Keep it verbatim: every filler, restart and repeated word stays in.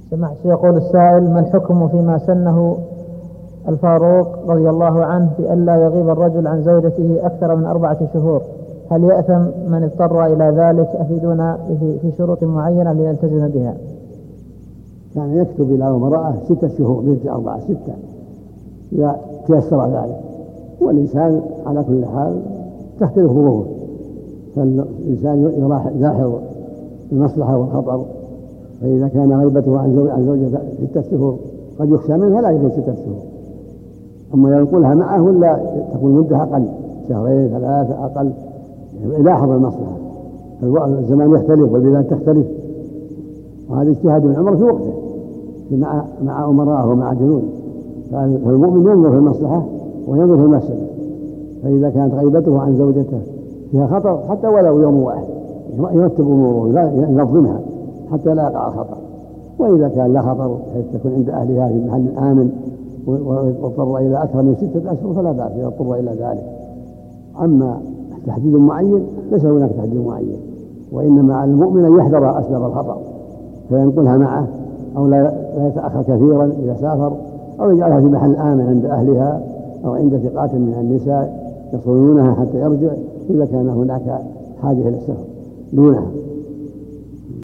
سمعت يقول السائل: ما الحكم فيما سنه الفاروق رضي الله عنه بألا يغيب الرجل عن زوجته أكثر من أربعة شهور؟ هل يأثم من اضطر إلى ذلك؟ أفيدونا في شروط معينة لنلتزم بها. كان يعني يكتب إلى امرأة ستة شهور مثل أربعة ستة إذا تيسر ذلك، والإنسان على كل حال تختلف ظروفه، فالإنسان يلاحظ المصلحة والخطر، فإذا كان غيبته عن زوجته ستة شهور قد يخشى منها لا يغيب ستة شهور، أما ينقلها معه ولا تكون مدة أقل، شهرين ثلاثة أقل، يلاحظ المصلحة. الزمان يختلف والبلاد تختلف، وهذا اجتهاد من عمر في وقته مع مع أمراءه ومع جنوده، فالمؤمن ينظر في المصلحة وينظر في المفسدة، فإذا كانت غيبته عن زوجته فيها خطر حتى ولو يوم واحد يرتب أموره ينظمها حتى لا يقع الخطر، وإذا كان لا خطر حيث تكون عند أهلها في محل آمن واضطر إلى أكثر من ستة أشهر فلا بأس إذا اضطر إلى ذلك. أما تحديد معين ليس هناك تحديد معين، وإنما على المؤمن أن يحذر أسباب الخطر فينقلها معه، أو لا يتأخر كثيرا إذا سافر، أو يجعلها في محل آمن عند أهلها أو عند ثقات من النساء يصونونها حتى يرجع إذا كان هناك حاجة إلى السفر دونها.